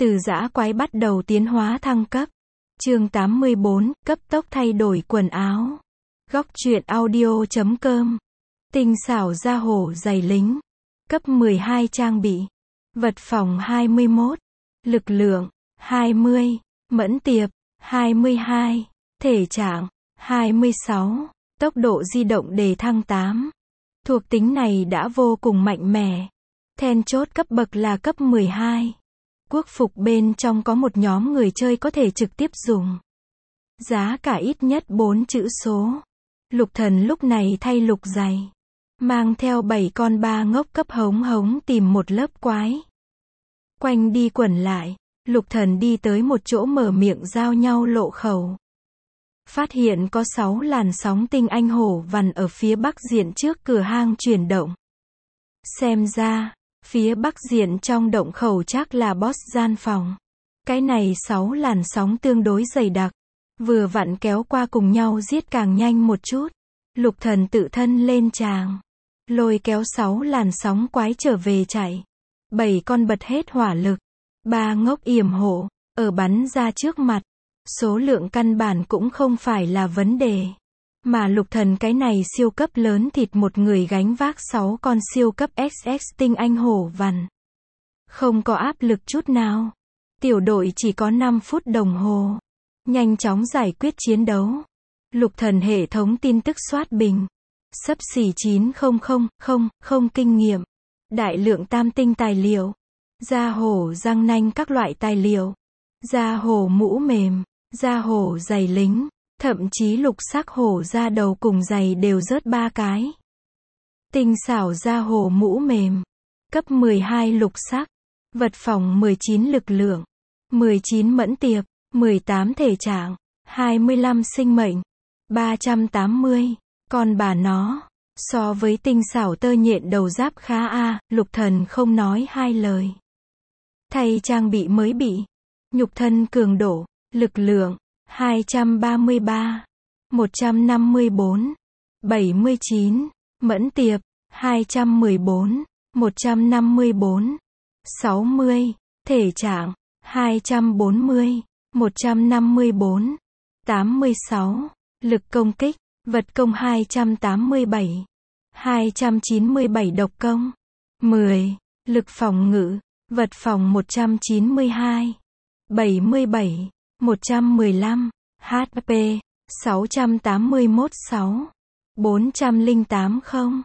Từ dã quái bắt đầu tiến hóa thăng cấp. Chương 84, cấp tốc thay đổi quần áo. Góc truyện audio.com. Tinh xảo da hổ giày lính. Cấp 12 trang bị. Vật phòng 21. Lực lượng 20. Mẫn tiệp 22. Thể trạng 26. Tốc độ di động đề thăng 8. Thuộc tính này đã vô cùng mạnh mẽ. Then chốt cấp bậc là cấp 12. Quốc phục bên trong có một nhóm người chơi có thể trực tiếp dùng. Giá cả ít nhất 4 chữ số. Lục thần lúc này thay lục giày. Mang theo 7 con ba ngốc cấp hống hống tìm một lớp quái. Quanh đi quẩn lại, lục thần đi tới một chỗ mở miệng giao nhau lộ khẩu. Phát hiện có 6 làn sóng tinh anh hổ vằn ở phía bắc diện trước cửa hang chuyển động. Xem ra, phía bắc diện trong động khẩu chắc là boss gian phòng. Cái này 6 làn sóng tương đối dày đặc. Vừa vặn kéo qua cùng nhau giết càng nhanh một chút. Lục thần tự thân lên tràng. Lôi kéo 6 làn sóng quái trở về chạy. 7 con bật hết hỏa lực. 3 ngốc yểm hộ, ở bắn ra trước mặt. Số lượng căn bản cũng không phải là vấn đề. Mà lục thần cái này siêu cấp lớn thịt một người gánh vác 6 con siêu cấp XX tinh anh hổ vằn. Không có áp lực chút nào. Tiểu đội chỉ có 5 phút đồng hồ. Nhanh chóng giải quyết chiến đấu. Lục thần hệ thống tin tức soát bình. Xấp xỉ 9000 kinh nghiệm. Đại lượng tam tinh tài liệu. Da hổ răng nanh các loại tài liệu. Da hổ mũ mềm. Da hổ giày lính. Thậm chí lục sắc hổ da đầu cùng giày đều rớt 3 cái. Tinh xảo da hổ mũ mềm. Cấp 12 lục sắc. Vật phòng 19 lực lượng. 19 mẫn tiệp. 18 thể trạng. 25 sinh mệnh. 380. Còn bà nó. So với tinh xảo tơ nhện đầu giáp khá a, lục thần không nói hai lời. Thay trang bị mới bị. Nhục thân cường độ. Lực lượng. 233. 154. 79. Mẫn tiệp. 214. 154. 60. Thể trạng. 240. 154. 86. Lực công kích. Vật công 287. 297 độc công. 10. Lực phòng ngự. Vật phòng 192. 77. 115. HP. 681-6. 408-0.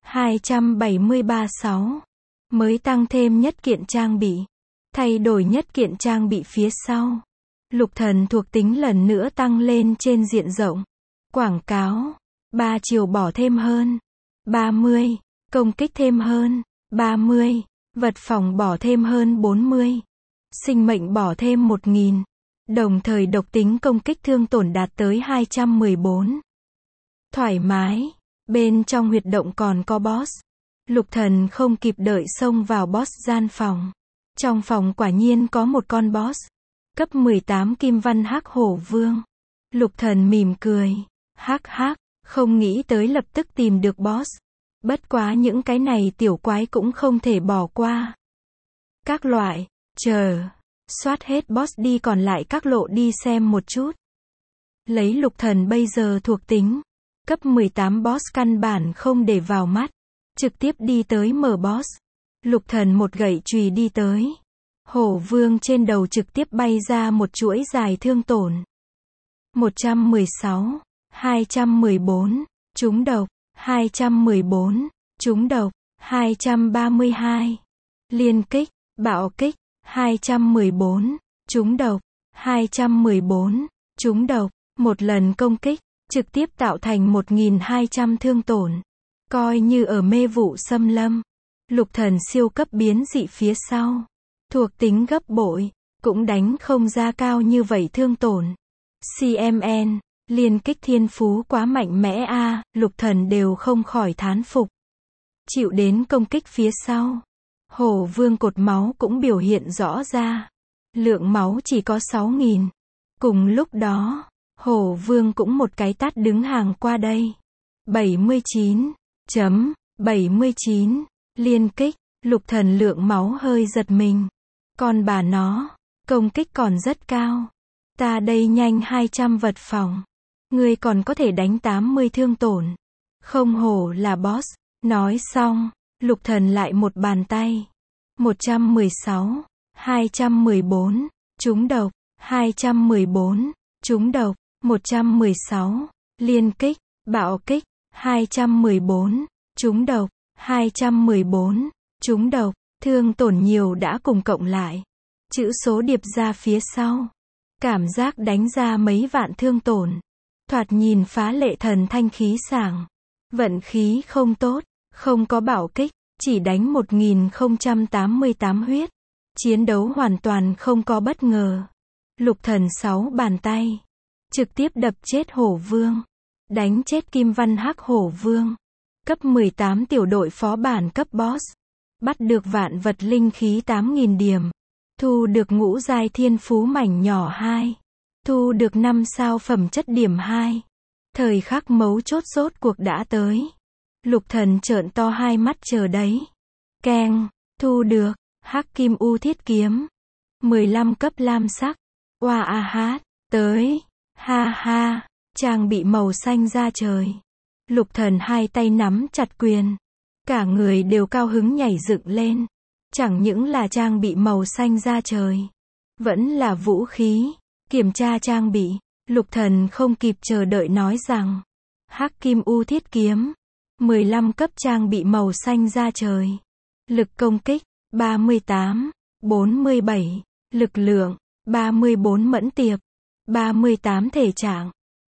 273-6. Mới tăng thêm nhất kiện trang bị. Thay đổi nhất kiện trang bị phía sau. Lục thần thuộc tính lần nữa tăng lên trên diện rộng. Quảng cáo. 3 chiều bỏ thêm hơn. 30. Công kích thêm hơn. 30. Vật phòng bỏ thêm hơn 40. Sinh mệnh bỏ thêm 1000. Đồng thời độc tính công kích thương tổn đạt tới 214. Thoải mái. Bên trong huyệt động còn có boss. Lục thần không kịp đợi xông vào boss gian phòng. Trong phòng quả nhiên có một con boss. Cấp 18 kim văn hắc hổ vương. Lục thần mỉm cười. Hắc hắc, không nghĩ tới lập tức tìm được boss. Bất quá những cái này tiểu quái cũng không thể bỏ qua. Các loại, chờ. Soát hết boss đi còn lại các lộ đi xem một chút. Lấy lục thần bây giờ thuộc tính. Cấp 18 boss căn bản không để vào mắt. Trực tiếp đi tới mở boss. Lục thần một gậy chùy đi tới. Hổ vương trên đầu trực tiếp bay ra một chuỗi dài thương tổn. 116. 214. Trúng độc. 214. Trúng độc. 232. Liên kích. Bạo kích. 214. Trúng độc. 214. Trúng độc. Một lần công kích. Trực tiếp tạo thành 1200 thương tổn. Coi như ở mê vụ xâm lâm. Lục thần siêu cấp biến dị phía sau. Thuộc tính gấp bội. Cũng đánh không ra cao như vậy thương tổn. CMN. Liên kích thiên phú quá mạnh mẽ a, lục thần đều không khỏi thán phục. Chịu đến công kích phía sau. Hổ vương cột máu cũng biểu hiện rõ ra. Lượng máu chỉ có 6000. Cùng lúc đó, hổ vương cũng một cái tát đứng hàng qua đây. 79.79. Liên kích, lục thần lượng máu hơi giật mình. Còn bà nó, Công kích còn rất cao. Ta đây nhanh 200 vật phòng. Ngươi còn có thể đánh 80 thương tổn. Không hổ là boss. Nói xong, Lục Thần lại một bàn tay. 116, 214, trúng độc, 214, trúng độc, 116, liên kích, bạo kích, 214, trúng độc, 214, trúng độc, thương tổn nhiều đã cùng cộng lại. Chữ số điệp ra phía sau. Cảm giác đánh ra mấy vạn thương tổn. Thoạt nhìn phá lệ thần thanh khí sảng. Vận khí không tốt, không có bạo kích, chỉ đánh 1088 huyết. Chiến đấu hoàn toàn không có bất ngờ. Lục Thần 6 bàn tay. Trực tiếp đập chết hổ vương. Đánh chết Kim Văn Hắc hổ vương. Cấp 18 tiểu đội phó bản cấp boss. Bắt được vạn vật linh khí 8.000 điểm. Thu được ngũ giai thiên phú mảnh nhỏ 2. Thu được 5 sao phẩm chất điểm 2. Thời khắc mấu chốt rốt cuộc đã tới. Lục Thần trợn to hai mắt chờ đấy. Keng, thu được, Hắc Kim U Thiết Kiếm. 15 cấp lam sắc. Oa a hát, tới. Ha ha, trang bị màu xanh ra trời. Lục Thần hai tay nắm chặt quyền. Cả người đều cao hứng nhảy dựng lên. Chẳng những là trang bị màu xanh ra trời. Vẫn là vũ khí. Kiểm tra trang bị. Lục Thần không kịp chờ đợi nói rằng. Hắc Kim U Thiết Kiếm. 15 cấp trang bị màu xanh ra trời. Lực công kích. 38. 47. Lực lượng. 34 mẫn tiệp. 38 thể trạng.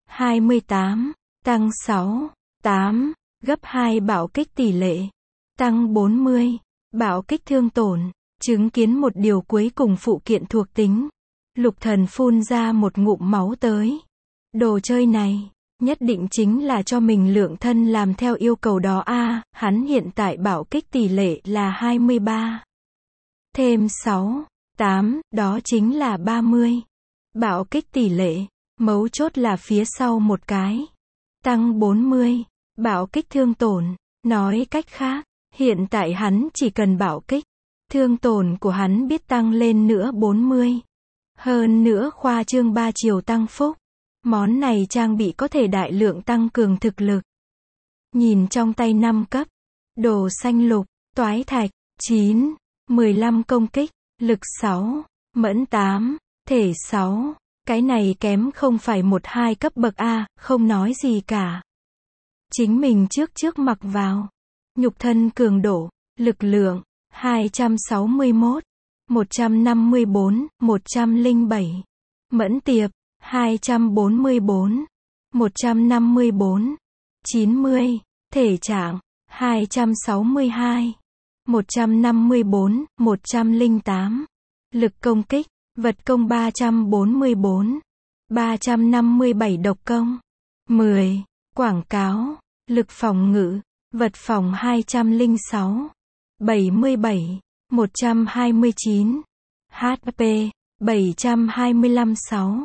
28. Tăng 6. 8. Gấp 2 bạo kích tỷ lệ. Tăng 40. Bạo kích thương tổn. Chứng kiến một điều cuối cùng phụ kiện thuộc tính. Lục Thần phun ra một ngụm máu tới. Đồ chơi này, nhất định chính là cho mình lượng thân làm theo yêu cầu đó a. Hắn hiện tại bạo kích tỷ lệ là 23. Thêm 6, 8, đó chính là 30. Bạo kích tỷ lệ, mấu chốt là phía sau một cái. Tăng 40. Bạo kích thương tổn. Nói cách khác, hiện tại hắn chỉ cần bạo kích. Thương tổn của hắn biết tăng lên nữa 40. Hơn nữa khoa trương 3 chiều tăng phúc. Món này trang bị có thể đại lượng tăng cường thực lực. Nhìn trong tay 5 cấp. Đồ xanh lục, toái thạch, 9, 15 công kích, lực 6, mẫn 8, thể 6. Cái này kém không phải 1-2 cấp bậc A, không nói gì cả. Chính mình trước mặc vào. Nhục thân cường độ, lực lượng, 261, 154, 107. Mẫn tiệp, 244, 154, 90. Thể trạng, 262, 154, 108. Lực công kích, vật công 344, 357 độc công, 10. Quảng cáo, lực phòng ngự, vật phòng 206, 77, 129. HP, 725 6,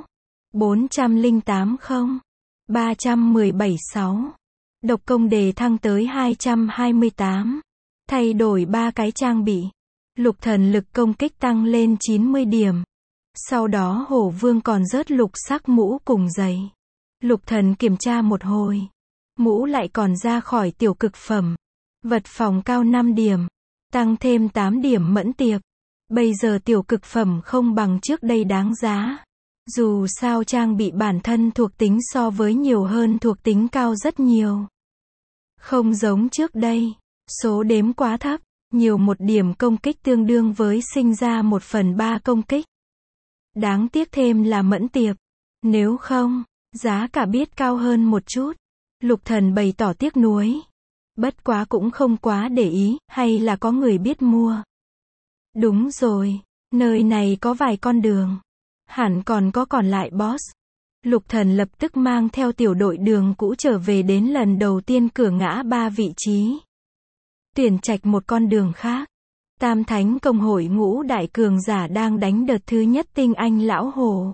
408 0, 317 6. Độc công đề thăng tới 228. Thay đổi 3 cái trang bị. Lục Thần lực công kích tăng lên 90 điểm. Sau đó hổ vương còn rớt lục sắc mũ cùng giày. Lục Thần kiểm tra một hồi. Mũ lại còn ra khỏi tiểu cực phẩm. Vật phòng cao 5 điểm. Tăng thêm 8 điểm mẫn tiệp. Bây giờ tiểu cực phẩm không bằng trước đây đáng giá. Dù sao trang bị bản thân thuộc tính so với nhiều hơn thuộc tính cao rất nhiều. Không giống trước đây. Số đếm quá thấp. Nhiều một điểm công kích tương đương với sinh ra 1/3 công kích. Đáng tiếc thêm là mẫn tiệp. Nếu không, giá cả biết cao hơn một chút. Lục Thần bày tỏ tiếc nuối. Bất quá cũng không quá để ý, hay là có người biết mua. Đúng rồi, nơi này có vài con đường. Hẳn còn có còn lại boss. Lục Thần lập tức mang theo tiểu đội đường cũ trở về đến lần đầu tiên cửa ngã 3 vị trí. Tuyển trạch một con đường khác. Tam Thánh Công hội ngũ đại cường giả đang đánh đợt thứ nhất tinh anh lão hồ.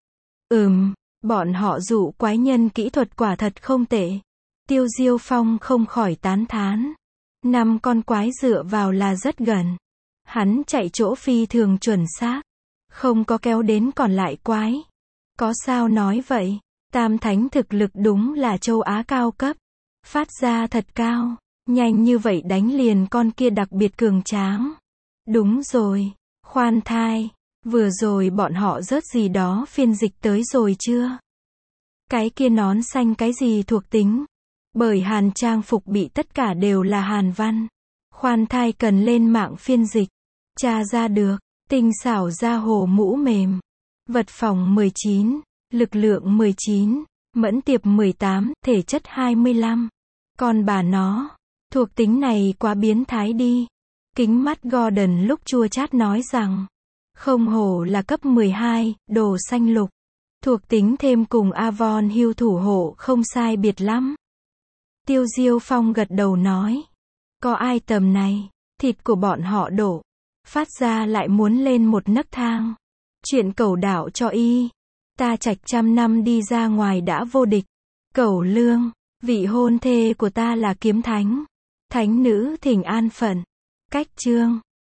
Bọn họ dụ quái nhân kỹ thuật quả thật không tệ. Tiêu Diêu Phong không khỏi tán thán. 5 con quái dựa vào là rất gần. Hắn chạy chỗ phi thường chuẩn xác. Không có kéo đến còn lại quái. Có sao nói vậy? Tam thánh thực lực đúng là châu Á cao cấp. Phát ra thật cao. Nhanh như vậy đánh liền con kia đặc biệt cường tráng. Đúng rồi. Khoan thai. Vừa rồi bọn họ rớt gì đó phiên dịch tới rồi chưa? Cái kia nón xanh cái gì thuộc tính? Bởi Hàn trang phục bị tất cả đều là Hàn văn. Khoan thai cần lên mạng phiên dịch. Tra ra được. Tinh xảo da hổ mũ mềm. Vật phòng 19. Lực lượng 19. Mẫn tiệp 18. Thể chất 25. Còn bà nó. Thuộc tính này quá biến thái đi. Kính mắt Gordon lúc chua chát nói rằng. Không hổ là cấp 12, đồ xanh lục. Thuộc tính thêm cùng Avon Hill thủ hộ không sai biệt lắm. Tiêu Diêu Phong gật đầu nói. Có ai tầm này, thịt của bọn họ đổ. Phát ra lại muốn lên một nấc thang. Chuyện cẩu đảo cho y. Ta trạch trăm năm đi ra ngoài đã vô địch. Cẩu lương, vị hôn thê của ta là kiếm thánh. Thánh nữ thỉnh an phận. Cách chương.